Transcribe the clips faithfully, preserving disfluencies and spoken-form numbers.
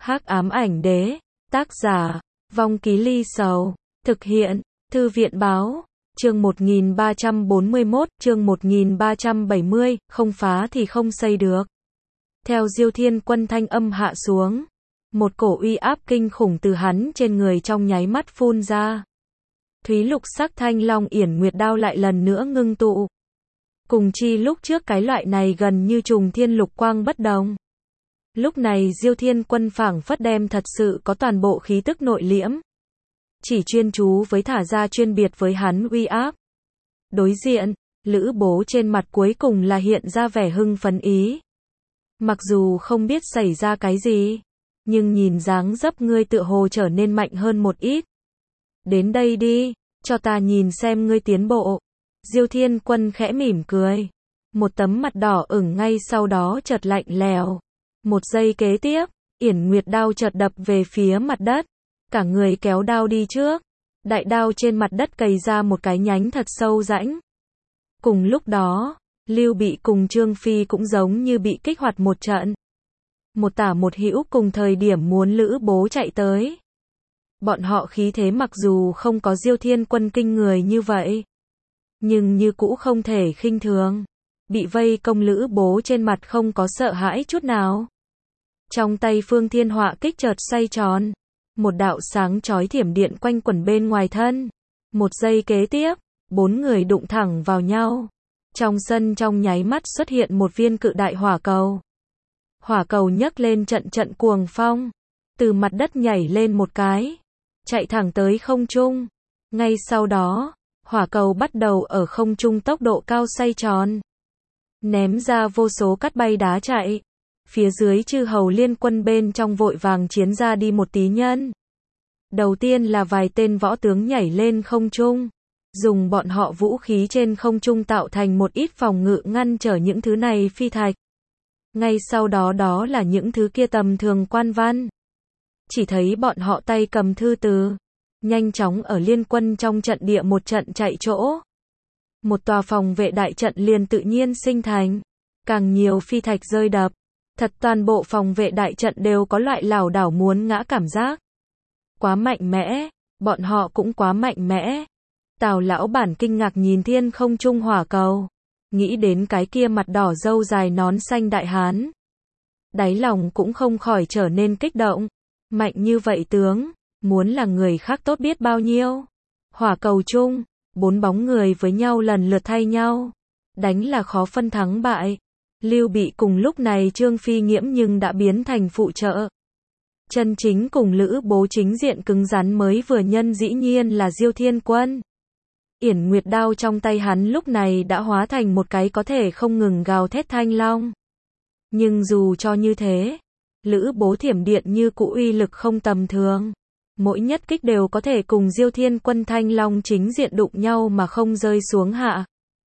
Hắc ám ảnh đế, tác giả, Vong Ký Ly Sầu, thực hiện, Thư viện báo, chương một nghìn ba trăm bốn mươi mốt, chương một nghìn ba trăm bảy mươi, không phá thì không xây được. Theo Diêu Thiên Quân thanh âm hạ xuống, một cổ uy áp kinh khủng từ hắn trên người trong nháy mắt phun ra. Thúy lục sắc thanh long yển nguyệt đao lại lần nữa ngưng tụ. Cùng chi lúc trước cái loại này gần như trùng thiên lục quang bất đồng. Lúc này Diêu Thiên Quân phảng phất đem thật sự có toàn bộ khí tức nội liễm. Chỉ chuyên chú với thả ra chuyên biệt với hắn uy áp. Đối diện, Lữ Bố trên mặt cuối cùng là hiện ra vẻ hưng phấn ý. Mặc dù không biết xảy ra cái gì, nhưng nhìn dáng dấp ngươi tựa hồ trở nên mạnh hơn một ít. Đến đây đi, cho ta nhìn xem ngươi tiến bộ. Diêu Thiên Quân khẽ mỉm cười. Một tấm mặt đỏ ửng ngay sau đó chợt lạnh lèo. Một giây kế tiếp, yển nguyệt đao chợt đập về phía mặt đất. Cả người kéo đao đi trước. Đại đao trên mặt đất cày ra một cái nhánh thật sâu rãnh. Cùng lúc đó, Lưu Bị cùng Trương Phi cũng giống như bị kích hoạt một trận. Một tả một hữu cùng thời điểm muốn Lữ Bố chạy tới. Bọn họ khí thế mặc dù không có Diêu Thiên Quân kinh người như vậy, nhưng như cũ không thể khinh thường. Bị vây công Lữ Bố trên mặt không có sợ hãi chút nào. Trong tay Phương Thiên Họa kích chợt xoay tròn. Một đạo sáng chói thiểm điện quanh quẩn bên ngoài thân. Một giây kế tiếp, bốn người đụng thẳng vào nhau. Trong sân trong nháy mắt xuất hiện một viên cự đại hỏa cầu. Hỏa cầu nhấc lên trận trận cuồng phong. Từ mặt đất nhảy lên một cái. Chạy thẳng tới không trung. Ngay sau đó, hỏa cầu bắt đầu ở không trung tốc độ cao xoay tròn. Ném ra vô số cát bay đá chạy. Phía dưới chư hầu liên quân bên trong vội vàng chiến ra đi một tí nhân. Đầu tiên là vài tên võ tướng nhảy lên không trung. Dùng bọn họ vũ khí trên không trung tạo thành một ít phòng ngự ngăn trở những thứ này phi thạch. Ngay sau đó đó là những thứ kia tầm thường quan văn. Chỉ thấy bọn họ tay cầm thư từ. Nhanh chóng ở liên quân trong trận địa một trận chạy chỗ. Một tòa phòng vệ đại trận liền tự nhiên sinh thành. Càng nhiều phi thạch rơi đập. Thật toàn bộ phòng vệ đại trận đều có loại lảo đảo muốn ngã cảm giác. Quá mạnh mẽ, bọn họ cũng quá mạnh mẽ. Tào lão bản kinh ngạc nhìn thiên không trung hỏa cầu. Nghĩ đến cái kia mặt đỏ râu dài nón xanh đại hán. Đáy lòng cũng không khỏi trở nên kích động. Mạnh như vậy tướng, muốn là người khác tốt biết bao nhiêu. Hỏa cầu chung, bốn bóng người với nhau lần lượt thay nhau. Đánh là khó phân thắng bại. Lưu Bị cùng lúc này Trương Phi Nghiễm nhưng đã biến thành phụ trợ. Chân chính cùng Lữ Bố chính diện cứng rắn mới vừa nhân dĩ nhiên là Diêu Thiên Quân. Yển nguyệt đao trong tay hắn lúc này đã hóa thành một cái có thể không ngừng gào thét thanh long. Nhưng dù cho như thế, Lữ Bố thiểm điện như cũ uy lực không tầm thường. Mỗi nhất kích đều có thể cùng Diêu Thiên Quân thanh long chính diện đụng nhau mà không rơi xuống hạ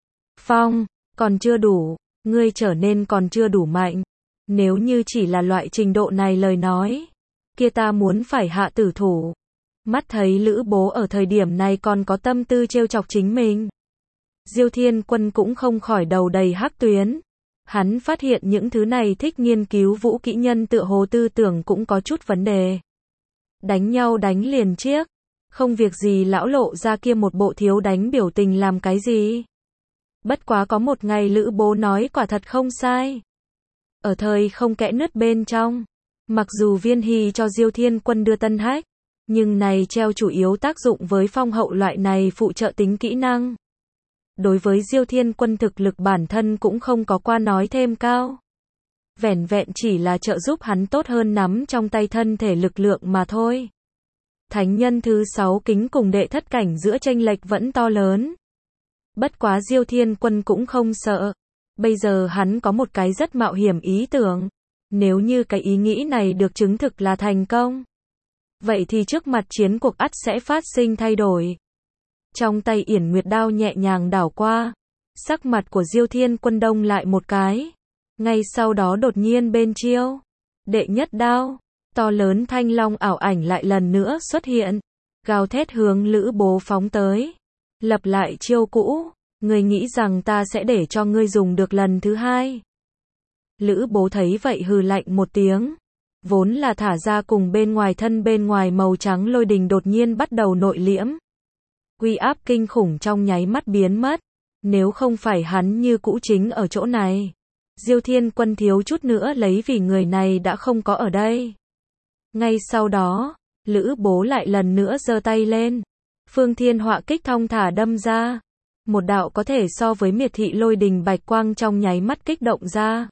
phong. Còn chưa đủ, ngươi trở nên còn chưa đủ mạnh. Nếu như chỉ là loại trình độ này lời nói, kia ta muốn phải hạ tử thủ. Mắt thấy Lữ Bố ở thời điểm này còn có tâm tư trêu chọc chính mình. Diêu Thiên Quân cũng không khỏi đầu đầy hắc tuyến. Hắn phát hiện những thứ này thích nghiên cứu vũ kỹ nhân tựa hồ tư tưởng cũng có chút vấn đề. Đánh nhau đánh liền chiếc. Không việc gì lão lộ ra kia một bộ thiếu đánh biểu tình làm cái gì. Bất quá có một ngày Lữ Bố nói quả thật không sai. Ở thời không kẽ nứt bên trong. Mặc dù Viên Hy cho Diêu Thiên Quân đưa tân hách. Nhưng này treo chủ yếu tác dụng với phong hậu loại này phụ trợ tính kỹ năng. Đối với Diêu Thiên Quân thực lực bản thân cũng không có qua nói thêm cao. Vẻn vẹn chỉ là trợ giúp hắn tốt hơn nắm trong tay thân thể lực lượng mà thôi. Thánh nhân thứ sáu kính cùng đệ thất cảnh giữa chênh lệch vẫn to lớn. Bất quá Diêu Thiên Quân cũng không sợ. Bây giờ hắn có một cái rất mạo hiểm ý tưởng. Nếu như cái ý nghĩ này được chứng thực là thành công, vậy thì trước mặt chiến cuộc ắt sẽ phát sinh thay đổi. Trong tay yển nguyệt đao nhẹ nhàng đảo qua. Sắc mặt của Diêu Thiên Quân đông lại một cái. Ngay sau đó đột nhiên bên chiêu. Đệ nhất đao. To lớn thanh long ảo ảnh lại lần nữa xuất hiện. Gào thét hướng Lữ Bố phóng tới. Lập lại chiêu cũ. Ngươi nghĩ rằng ta sẽ để cho ngươi dùng được lần thứ hai. Lữ Bố thấy vậy hừ lạnh một tiếng. vốn là thả ra cùng bên ngoài thân bên ngoài màu trắng lôi đình đột nhiên bắt đầu nội liễm. Uy áp kinh khủng trong nháy mắt biến mất. Nếu không phải hắn như cũ chính ở chỗ này, Diêu Thiên Quân thiếu chút nữa lấy vì người này đã không có ở đây. Ngay sau đó, Lữ Bố lại lần nữa giơ tay lên. Phương Thiên Họa kích thong thả đâm ra. Một đạo có thể so với miệt thị lôi đình bạch quang trong nháy mắt kích động ra.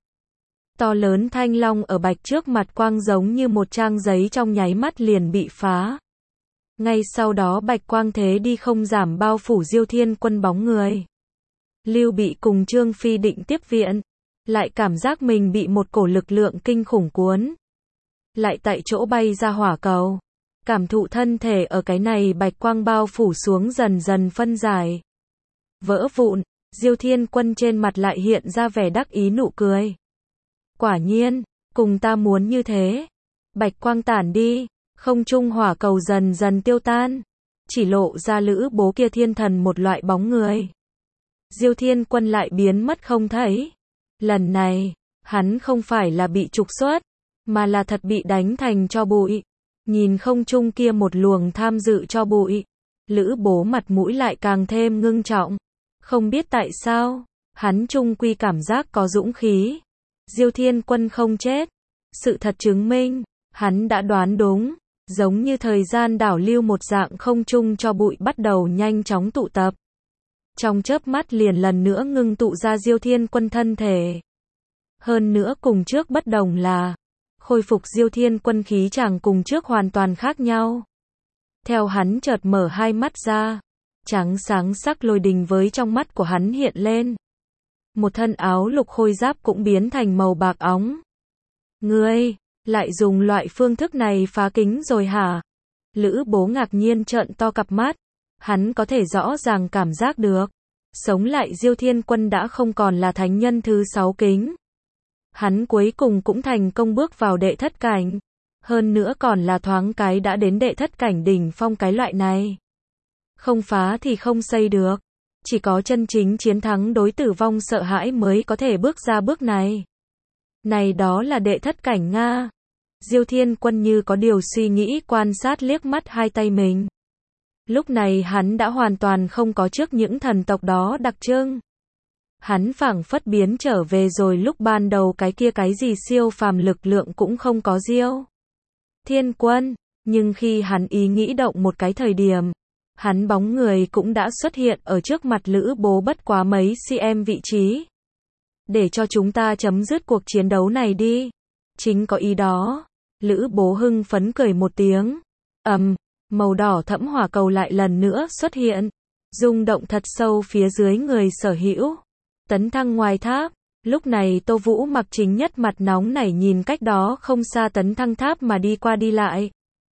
To lớn thanh long ở bạch trước mặt quang giống như một trang giấy trong nháy mắt liền bị phá. Ngay sau đó bạch quang thế đi không giảm bao phủ Diêu Thiên Quân bóng người. Lưu Bị cùng Trương Phi định tiếp viện, lại cảm giác mình bị một cổ lực lượng kinh khủng cuốn. Lại tại chỗ bay ra hỏa cầu. Cảm thụ thân thể ở cái này bạch quang bao phủ xuống dần dần phân giải. Vỡ vụn, Diêu Thiên Quân trên mặt lại hiện ra vẻ đắc ý nụ cười. Quả nhiên, cùng ta muốn như thế. Bạch quang tản đi, không trung hỏa cầu dần dần tiêu tan. Chỉ lộ ra Lữ Bố kia thiên thần một loại bóng người. Diêu Thiên Quân lại biến mất không thấy. Lần này, hắn không phải là bị trục xuất, mà là thật bị đánh thành tro bụi. Nhìn không trung kia một luồng tham dự tro bụi, Lữ Bố mặt mũi lại càng thêm ngưng trọng. Không biết tại sao, hắn chung quy cảm giác có dũng khí. Diêu Thiên Quân không chết. Sự thật chứng minh, hắn đã đoán đúng. Giống như thời gian đảo lưu một dạng không trung cho bụi bắt đầu nhanh chóng tụ tập. Trong chớp mắt liền lần nữa ngưng tụ ra Diêu Thiên Quân thân thể. Hơn nữa cùng trước bất đồng là, khôi phục Diêu Thiên Quân khí chàng cùng trước hoàn toàn khác nhau. Theo hắn chợt mở hai mắt ra, trắng sáng sắc lôi đình với trong mắt của hắn hiện lên. Một thân áo lục khôi giáp cũng biến thành màu bạc óng. Ngươi, lại dùng loại phương thức này phá kính rồi hả? Lữ Bố ngạc nhiên trợn to cặp mắt. Hắn có thể rõ ràng cảm giác được. Sống lại Diêu Thiên Quân đã không còn là thánh nhân thứ sáu kính. Hắn cuối cùng cũng thành công bước vào đệ thất cảnh. Hơn nữa còn là thoáng cái đã đến đệ thất cảnh đỉnh phong cái loại này. Không phá thì không xây được. Chỉ có chân chính chiến thắng đối tử vong sợ hãi mới có thể bước ra bước này. Này đó là đệ thất cảnh Nga. Diêu Thiên Quân như có điều suy nghĩ quan sát liếc mắt hai tay mình. Lúc này hắn đã hoàn toàn không có trước những thần tộc đó đặc trưng. Hắn phảng phất biến trở về rồi lúc ban đầu cái kia cái gì siêu phàm lực lượng cũng không có Diêu Thiên Quân. Nhưng khi hắn ý nghĩ động một cái thời điểm, hắn bóng người cũng đã xuất hiện ở trước mặt Lữ Bố bất quá mấy cm vị trí. Để cho chúng ta chấm dứt cuộc chiến đấu này đi. Chính có ý đó. Lữ Bố hưng phấn cười một tiếng. Ầm, màu đỏ thẫm hỏa cầu lại lần nữa xuất hiện. Rung động thật sâu phía dưới người sở hữu. Tấn thăng ngoài tháp. Lúc này Tô Vũ Mặc chính nhất mặt nóng nảy nhìn cách đó không xa tấn thăng tháp mà đi qua đi lại.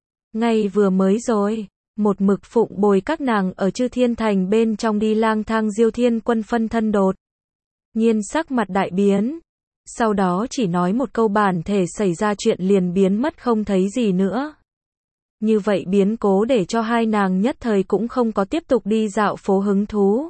Ngay vừa mới rồi, một mực phụng bồi các nàng ở Chư Thiên Thành bên trong đi lang thang Diêu Thiên Quân phân thân đột nhiên sắc mặt đại biến. Sau đó chỉ nói một câu bản thể xảy ra chuyện liền biến mất không thấy gì nữa. Như vậy biến cố để cho hai nàng nhất thời cũng không có tiếp tục đi dạo phố hứng thú.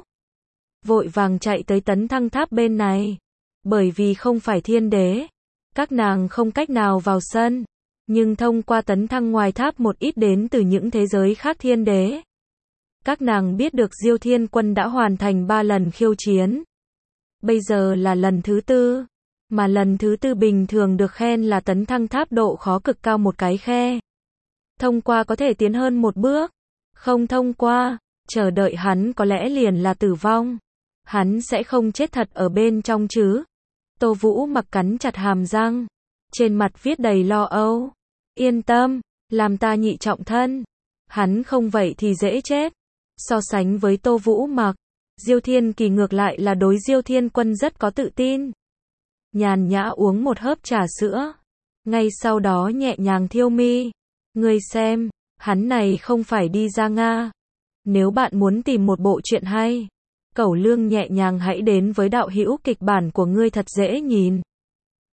Vội vàng chạy tới tấn thăng tháp bên này. Bởi vì không phải thiên đế, các nàng không cách nào vào sân. Nhưng thông qua tấn thăng ngoài tháp một ít đến từ những thế giới khác thiên đế. Các nàng biết được Diêu Thiên Quân đã hoàn thành ba lần khiêu chiến. Bây giờ là lần thứ tư. Mà lần thứ tư bình thường được khen là tấn thăng tháp độ khó cực cao một cái khe. Thông qua có thể tiến hơn một bước. Không thông qua, chờ đợi hắn có lẽ liền là tử vong. Hắn sẽ không chết thật ở bên trong chứ. Tô Vũ Mặc cắn chặt hàm răng. Trên mặt viết đầy lo âu. Yên tâm, làm ta nhị trọng thân. Hắn không vậy thì dễ chết. So sánh với Tô Vũ Mặc, Diêu Thiên Kỳ ngược lại là đối Diêu Thiên Quân rất có tự tin. Nhàn nhã uống một hớp trà sữa. Ngay sau đó nhẹ nhàng thiêu mi. Ngươi xem, hắn này không phải đi ra Nga. Nếu bạn muốn tìm một bộ truyện hay, Cẩu Lương nhẹ nhàng hãy đến với đạo hữu kịch bản của ngươi thật dễ nhìn.